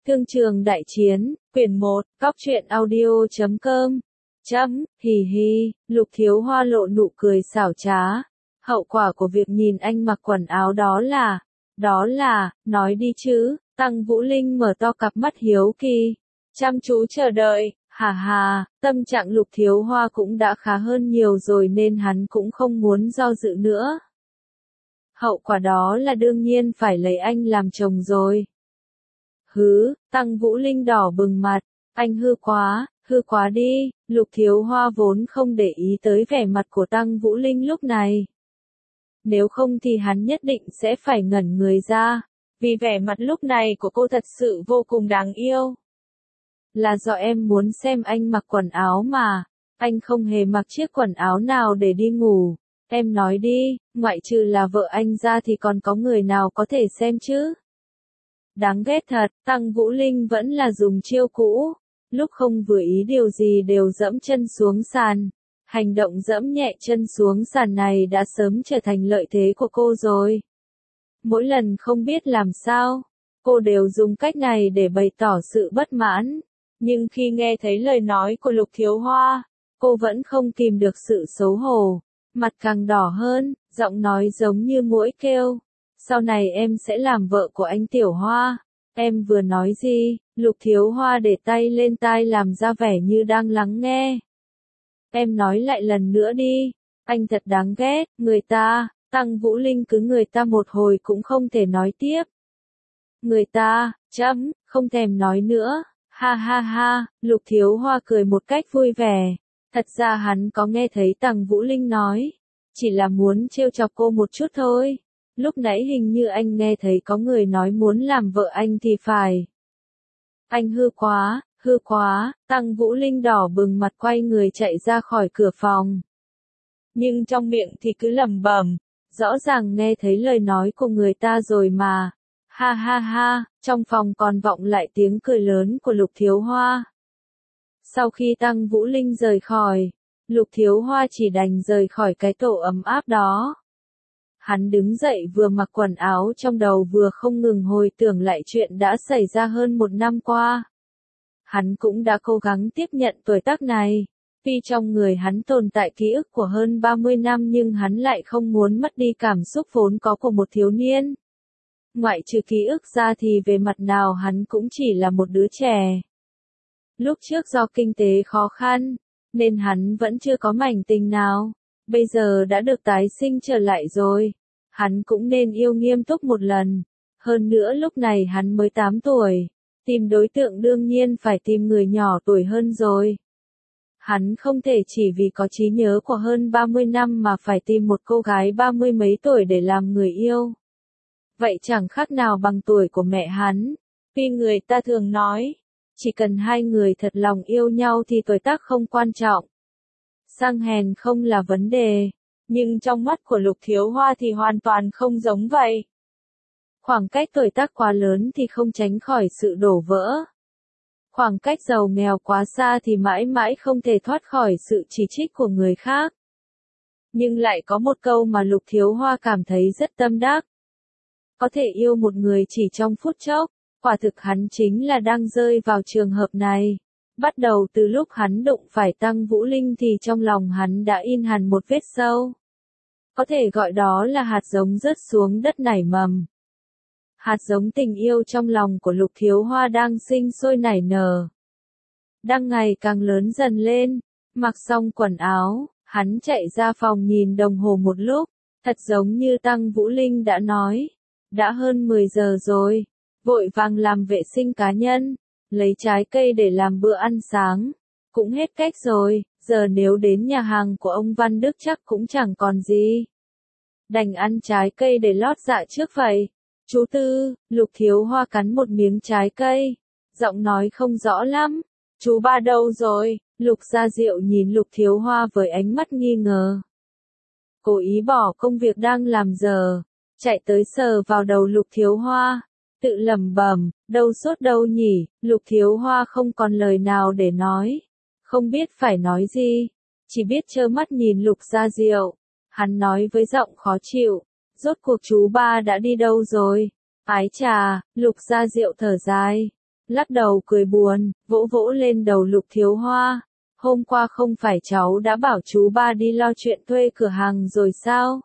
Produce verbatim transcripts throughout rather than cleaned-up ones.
Thương trường đại chiến, quyển một, cóc truyện audio chấm com. Chấm, hì hì, Lục Thiếu Hoa lộ nụ cười xảo trá. Hậu quả của việc nhìn anh mặc quần áo đó là, đó là, nói đi chứ, Tăng Vũ Linh mở to cặp mắt hiếu kỳ, chăm chú chờ đợi, hà hà, tâm trạng Lục Thiếu Hoa cũng đã khá hơn nhiều rồi nên hắn cũng không muốn do dự nữa. Hậu quả đó là đương nhiên phải lấy anh làm chồng rồi. Hứ, Tăng Vũ Linh đỏ bừng mặt, anh hư quá, hư quá đi, Lục Thiếu Hoa vốn không để ý tới vẻ mặt của Tăng Vũ Linh lúc này. Nếu không thì hắn nhất định sẽ phải ngẩn người ra, vì vẻ mặt lúc này của cô thật sự vô cùng đáng yêu. Là do em muốn xem anh mặc quần áo mà, anh không hề mặc chiếc quần áo nào để đi ngủ, em nói đi, ngoại trừ là vợ anh ra thì còn có người nào có thể xem chứ? Đáng ghét thật, Tăng Vũ Linh vẫn là dùng chiêu cũ, lúc không vừa ý điều gì đều dẫm chân xuống sàn. Hành động dẫm nhẹ chân xuống sàn này đã sớm trở thành lợi thế của cô rồi. Mỗi lần không biết làm sao, cô đều dùng cách này để bày tỏ sự bất mãn. Nhưng khi nghe thấy lời nói của Lục Thiếu Hoa, cô vẫn không kìm được sự xấu hổ, mặt càng đỏ hơn, giọng nói giống như muỗi kêu. Sau này em sẽ làm vợ của anh Tiểu Hoa. Em vừa nói gì? Lục Thiếu Hoa để tay lên tai làm ra vẻ như đang lắng nghe. Em nói lại lần nữa đi. Anh thật đáng ghét, người ta, Tăng Vũ Linh cứ người ta một hồi cũng không thể nói tiếp. Người ta, chấm, không thèm nói nữa. Ha ha ha, Lục Thiếu Hoa cười một cách vui vẻ. Thật ra hắn có nghe thấy Tăng Vũ Linh nói. Chỉ là muốn trêu chọc cô một chút thôi. Lúc nãy hình như anh nghe thấy có người nói muốn làm vợ anh thì phải. Anh hư quá, hư quá, Tăng Vũ Linh đỏ bừng mặt quay người chạy ra khỏi cửa phòng. Nhưng trong miệng thì cứ lẩm bẩm, rõ ràng nghe thấy lời nói của người ta rồi mà. Ha ha ha, trong phòng còn vọng lại tiếng cười lớn của Lục Thiếu Hoa. Sau khi Tăng Vũ Linh rời khỏi, Lục Thiếu Hoa chỉ đành rời khỏi cái tổ ấm áp đó. Hắn đứng dậy vừa mặc quần áo trong đầu vừa không ngừng hồi tưởng lại chuyện đã xảy ra hơn một năm qua. Hắn cũng đã cố gắng tiếp nhận tuổi tác này. Tuy trong người hắn tồn tại ký ức của hơn ba mươi năm nhưng hắn lại không muốn mất đi cảm xúc vốn có của một thiếu niên. Ngoại trừ ký ức ra thì về mặt nào hắn cũng chỉ là một đứa trẻ. Lúc trước do kinh tế khó khăn, nên hắn vẫn chưa có mảnh tình nào. Bây giờ đã được tái sinh trở lại rồi, hắn cũng nên yêu nghiêm túc một lần. Hơn nữa lúc này hắn mới tám tuổi, tìm đối tượng đương nhiên phải tìm người nhỏ tuổi hơn rồi. Hắn không thể chỉ vì có trí nhớ của hơn ba mươi năm mà phải tìm một cô gái ba mươi mấy tuổi để làm người yêu. Vậy chẳng khác nào bằng tuổi của mẹ hắn. Vì người ta thường nói, chỉ cần hai người thật lòng yêu nhau thì tuổi tác không quan trọng. Sang hèn không là vấn đề, nhưng trong mắt của Lục Thiếu Hoa thì hoàn toàn không giống vậy. Khoảng cách tuổi tác quá lớn thì không tránh khỏi sự đổ vỡ. Khoảng cách giàu nghèo quá xa thì mãi mãi không thể thoát khỏi sự chỉ trích của người khác. Nhưng lại có một câu mà Lục Thiếu Hoa cảm thấy rất tâm đắc. Có thể yêu một người chỉ trong phút chốc, quả thực hắn chính là đang rơi vào trường hợp này. Bắt đầu từ lúc hắn đụng phải Tăng Vũ Linh thì trong lòng hắn đã in hẳn một vết sâu. Có thể gọi đó là hạt giống rớt xuống đất nảy mầm. Hạt giống tình yêu trong lòng của Lục Thiếu Hoa đang sinh sôi nảy nở. Đang ngày càng lớn dần lên, mặc xong quần áo, hắn chạy ra phòng nhìn đồng hồ một lúc, thật giống như Tăng Vũ Linh đã nói. Đã hơn mười giờ rồi, vội vàng làm vệ sinh cá nhân. Lấy trái cây để làm bữa ăn sáng. Cũng hết cách rồi, giờ nếu đến nhà hàng của ông Văn Đức chắc cũng chẳng còn gì. Đành ăn trái cây để lót dạ trước vậy. Chú Tư, Lục Thiếu Hoa cắn một miếng trái cây. Giọng nói không rõ lắm. Chú ba đâu rồi? Lục Gia Diệu nhìn Lục Thiếu Hoa với ánh mắt nghi ngờ. Cố ý bỏ công việc đang làm giờ. Chạy tới sờ vào đầu Lục Thiếu Hoa. Tự lẩm bẩm, đâu sốt đâu nhỉ, Lục Thiếu Hoa không còn lời nào để nói. Không biết phải nói gì, chỉ biết trơ mắt nhìn Lục Gia Diệu. Hắn nói với giọng khó chịu, rốt cuộc chú ba đã đi đâu rồi? Ái chà, Lục Gia Diệu thở dài. lắc đầu cười buồn, vỗ vỗ lên đầu Lục Thiếu Hoa. Hôm qua không phải cháu đã bảo chú ba đi lo chuyện thuê cửa hàng rồi sao?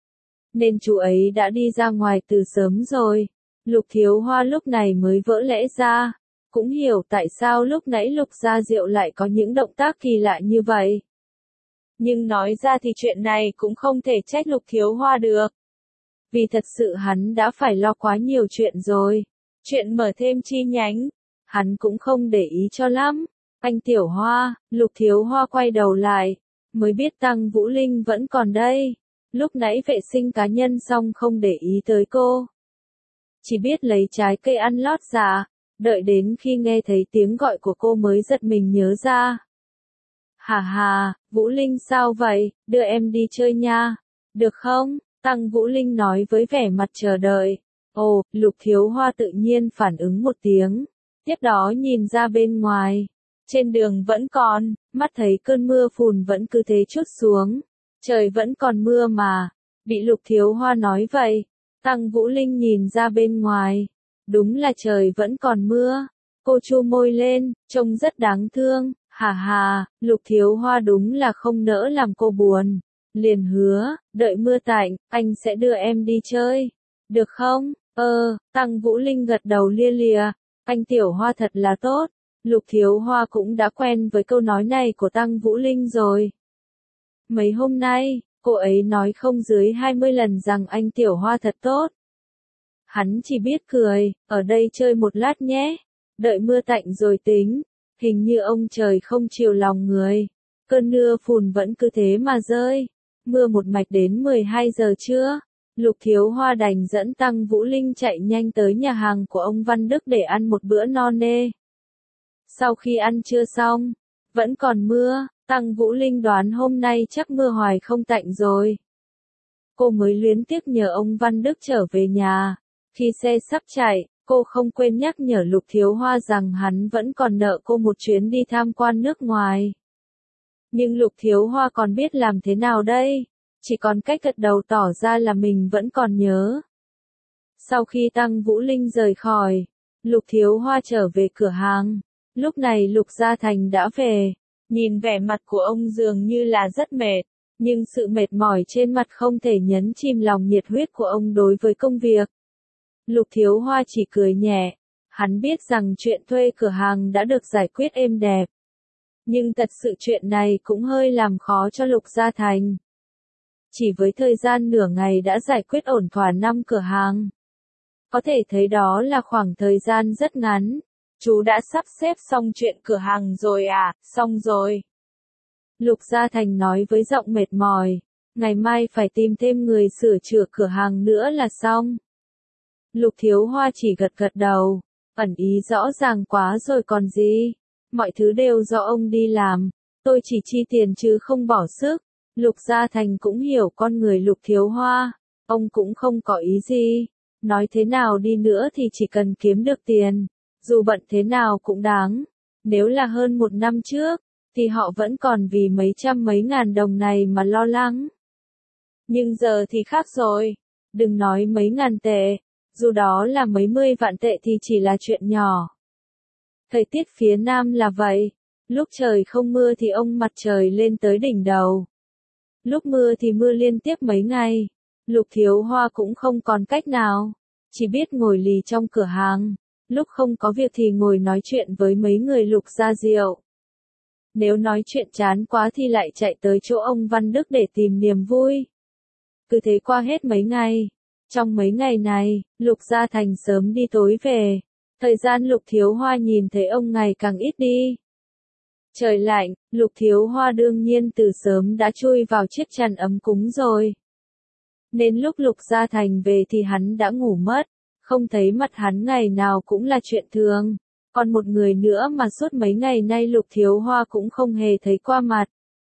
Nên chú ấy đã đi ra ngoài từ sớm rồi. Lục Thiếu Hoa lúc này mới vỡ lẽ ra, cũng hiểu tại sao lúc nãy Lục Gia Diệu lại có những động tác kỳ lạ như vậy. Nhưng nói ra thì chuyện này cũng không thể trách Lục Thiếu Hoa được. Vì thật sự hắn đã phải lo quá nhiều chuyện rồi. Chuyện mở thêm chi nhánh, hắn cũng không để ý cho lắm. Anh Tiểu Hoa, Lục Thiếu Hoa quay đầu lại, mới biết Tăng Vũ Linh vẫn còn đây. Lúc nãy vệ sinh cá nhân xong không để ý tới cô. Chỉ biết lấy trái cây ăn lót dạ, đợi đến khi nghe thấy tiếng gọi của cô mới giật mình nhớ ra. Hà hà, Vũ Linh sao vậy, đưa em đi chơi nha, được không? Tăng Vũ Linh nói với vẻ mặt chờ đợi. Ồ, Lục Thiếu Hoa tự nhiên phản ứng một tiếng, tiếp đó nhìn ra bên ngoài. Trên đường vẫn còn, mắt thấy cơn mưa phùn vẫn cứ thế trút xuống. Trời vẫn còn mưa mà. Bị Lục Thiếu Hoa nói vậy, Tăng Vũ Linh nhìn ra bên ngoài. Đúng là trời vẫn còn mưa. Cô chu môi lên, trông rất đáng thương. Hà hà, Lục Thiếu Hoa đúng là không nỡ làm cô buồn. Liền hứa, đợi mưa tạnh, anh sẽ đưa em đi chơi. Được không? Ơ, Tăng Vũ Linh gật đầu lia lịa. Anh Tiểu Hoa thật là tốt. Lục Thiếu Hoa cũng đã quen với câu nói này của Tăng Vũ Linh rồi. Mấy hôm nay, cô ấy nói không dưới hai mươi lần rằng anh Tiểu Hoa thật tốt. Hắn chỉ biết cười, ở đây chơi một lát nhé, đợi mưa tạnh rồi tính. Hình như ông trời không chiều lòng người. Cơn mưa phùn vẫn cứ thế mà rơi. Mưa một mạch đến mười hai giờ trưa. Lục Thiếu Hoa đành dẫn Tăng Vũ Linh chạy nhanh tới nhà hàng của ông Văn Đức để ăn một bữa no nê. Sau khi ăn trưa xong, vẫn còn mưa, Tăng Vũ Linh đoán hôm nay chắc mưa hoài không tạnh rồi. Cô mới luyến tiếc nhờ ông Văn Đức trở về nhà. Khi xe sắp chạy, cô không quên nhắc nhở Lục Thiếu Hoa rằng hắn vẫn còn nợ cô một chuyến đi tham quan nước ngoài. Nhưng Lục Thiếu Hoa còn biết làm thế nào đây? Chỉ còn cách gật đầu tỏ ra là mình vẫn còn nhớ. Sau khi Tăng Vũ Linh rời khỏi, Lục Thiếu Hoa trở về cửa hàng. Lúc này Lục Gia Thành đã về. Nhìn vẻ mặt của ông dường như là rất mệt, nhưng sự mệt mỏi trên mặt không thể nhấn chìm lòng nhiệt huyết của ông đối với công việc. Lục Thiếu Hoa chỉ cười nhẹ. Hắn biết rằng chuyện thuê cửa hàng đã được giải quyết êm đẹp. Nhưng thật sự chuyện này cũng hơi làm khó cho Lục Gia Thành. Chỉ với thời gian nửa ngày đã giải quyết ổn thỏa năm cửa hàng. Có thể thấy đó là khoảng thời gian rất ngắn. Chú đã sắp xếp xong chuyện cửa hàng rồi à? Xong rồi. Lục Gia Thành nói với giọng mệt mỏi. Ngày mai phải tìm thêm người sửa chữa cửa hàng nữa là xong. Lục Thiếu Hoa chỉ gật gật đầu. Ẩn ý rõ ràng quá rồi còn gì. Mọi thứ đều do ông đi làm. Tôi chỉ chi tiền chứ không bỏ sức. Lục Gia Thành cũng hiểu con người Lục Thiếu Hoa. Ông cũng không có ý gì. Nói thế nào đi nữa thì chỉ cần kiếm được tiền. Dù bận thế nào cũng đáng. Nếu là hơn một năm trước, thì họ vẫn còn vì mấy trăm mấy ngàn đồng này mà lo lắng. Nhưng giờ thì khác rồi. Đừng nói mấy ngàn tệ. Dù đó là mấy mươi vạn tệ thì chỉ là chuyện nhỏ. Thời tiết phía Nam là vậy. Lúc trời không mưa thì ông mặt trời lên tới đỉnh đầu. Lúc mưa thì mưa liên tiếp mấy ngày. Lục Thiếu Hoa cũng không còn cách nào. Chỉ biết ngồi lì trong cửa hàng. Lúc không có việc thì ngồi nói chuyện với mấy người Lục Gia Diệu. Nếu nói chuyện chán quá thì lại chạy tới chỗ ông Văn Đức để tìm niềm vui. Cứ thế qua hết mấy ngày. Trong mấy ngày này, Lục Gia Thành sớm đi tối về. Thời gian Lục Thiếu Hoa nhìn thấy ông ngày càng ít đi. Trời lạnh, Lục Thiếu Hoa đương nhiên từ sớm đã chui vào chiếc chăn ấm cúng rồi. Nên lúc Lục Gia Thành về thì hắn đã ngủ mất. Không thấy mặt hắn ngày nào cũng là chuyện thường. Còn một người nữa mà suốt mấy ngày nay Lục Thiếu Hoa cũng không hề thấy qua mặt.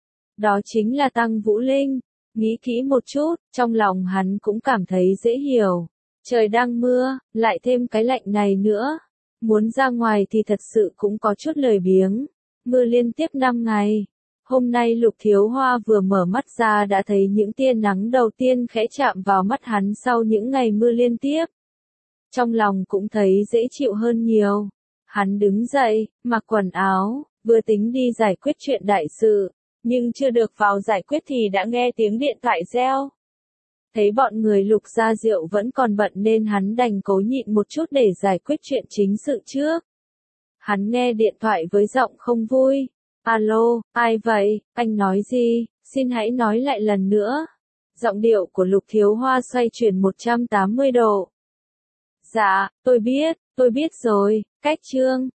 Đó chính là Tăng Vũ Linh. Nghĩ kỹ một chút, trong lòng hắn cũng cảm thấy dễ hiểu. Trời đang mưa, lại thêm cái lạnh này nữa. Muốn ra ngoài thì thật sự cũng có chút lười biếng. Mưa liên tiếp năm ngày. Hôm nay Lục Thiếu Hoa vừa mở mắt ra đã thấy những tia nắng đầu tiên khẽ chạm vào mắt hắn sau những ngày mưa liên tiếp. Trong lòng cũng thấy dễ chịu hơn nhiều. Hắn đứng dậy, mặc quần áo, vừa tính đi giải quyết chuyện đại sự, nhưng chưa được vào giải quyết thì đã nghe tiếng điện thoại reo. Thấy bọn người Lục Gia Diệu vẫn còn bận nên hắn đành cố nhịn một chút để giải quyết chuyện chính sự trước. Hắn nghe điện thoại với giọng không vui. Alo, ai vậy, anh nói gì, xin hãy nói lại lần nữa. Giọng điệu của Lục Thiếu Hoa xoay chuyển một trăm tám mươi độ. Dạ, tôi biết, tôi biết rồi, cách Trương.